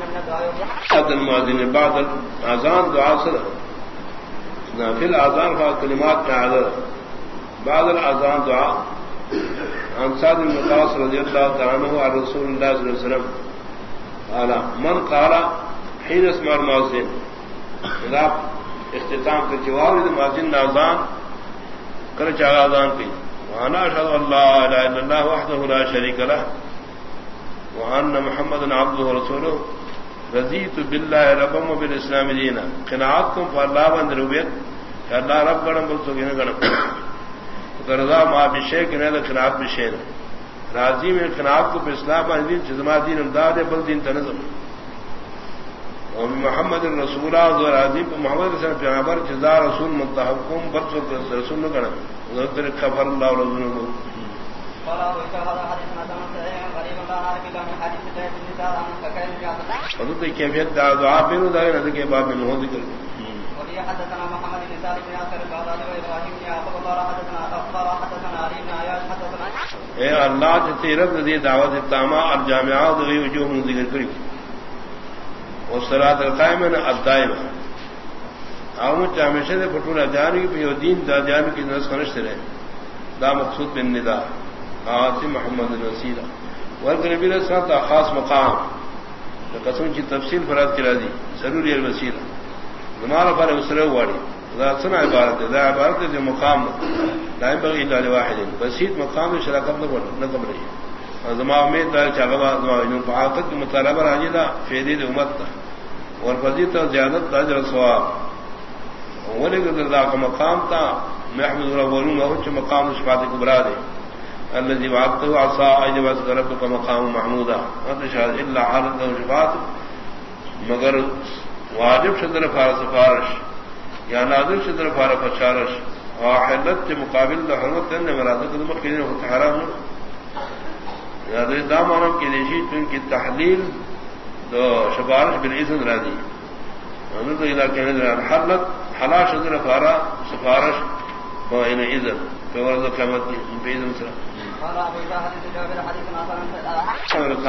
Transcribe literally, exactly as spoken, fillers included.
بعد المؤذن بعد الاذان دعا صدر نافل اذان كلمات میں حاضر بعد الاذان دعا عن سعد بن وقاص رضي الله تعالى عنه عن رسول الله صلى الله عليه وسلم قال من قال حين اسمع المؤذن اذا اختتام کے جواب مؤذن اذان کر چاہا اذان کی وانا اشهد ان لا اله الا الله وحده لا شريك له وان محمدا عبده ورسوله رضيت بالله ربا وبالاسلام دينا قناعتكم فالله بند ربيت کہ اللہ رب گڑم بول تو گنا گڑم رضا ما بشیک نے قناعت بشیر راضی میں قناعت کو اسلام دین جزما دین امداد بل دین تنظم اور محمد الرسول اور راضی محمد رسول پیغمبر جزا رسول متحکم بل رسول نہ گڑم ذکر خبر اللہ رسول حضرت کیفیت دعا بنو دائر کے باب میں ہو ذکر حدثنا محمد بن سالم بن عاصر قال ابراهيم بن يعقوب قال حدثنا اخبار حدثنا علي بن عياش حدثنا اے اللہ تیرت دی دعوت تامہ الجامعات دی وجوہ ذکر کری والصلاۃ القائمہ الدائمہ او ہمیشہ دے پٹولا جاری پہ دین دا جان کی نس کنش رہے دا مقصود بن ندا قاسم محمد الوسیلہ ورنبی علیہ السلام کا خاص مقام قسم کی تفصیل فرات کرا دی ضروری الوسیلہ ہمارا پر اسرے واڑی سنا عبارت ہے عبارت ہے جو مقام دائم بغی اللہ واحد بسیط مقام شراکت نہ کم رہی زما میں دار چاغوا عقد کی مطالبہ راجدہ فیدی امت اور فضیلت اور زیادت اجر ثواب ولکن اللہ کا مقام تھا محمد الاولون اور مقام شفاعت کبریٰ دے الذي وعدته عصا اجبت ربك مقام محمودا وتشهد الا على الشفاعت مگر واجب شدر فار سفارش یا نادر شدر فار فشارش واحلت کے مقابل حرمت نے مراد قدم کے حرام یا دامانم کی دیشی ان کی تحلیل تو سفارش بالاذن راضی حضرت الہ کہنے حلت حلا شدر فارا سفارش بین اذن تو ورد قیامت کی باذن سے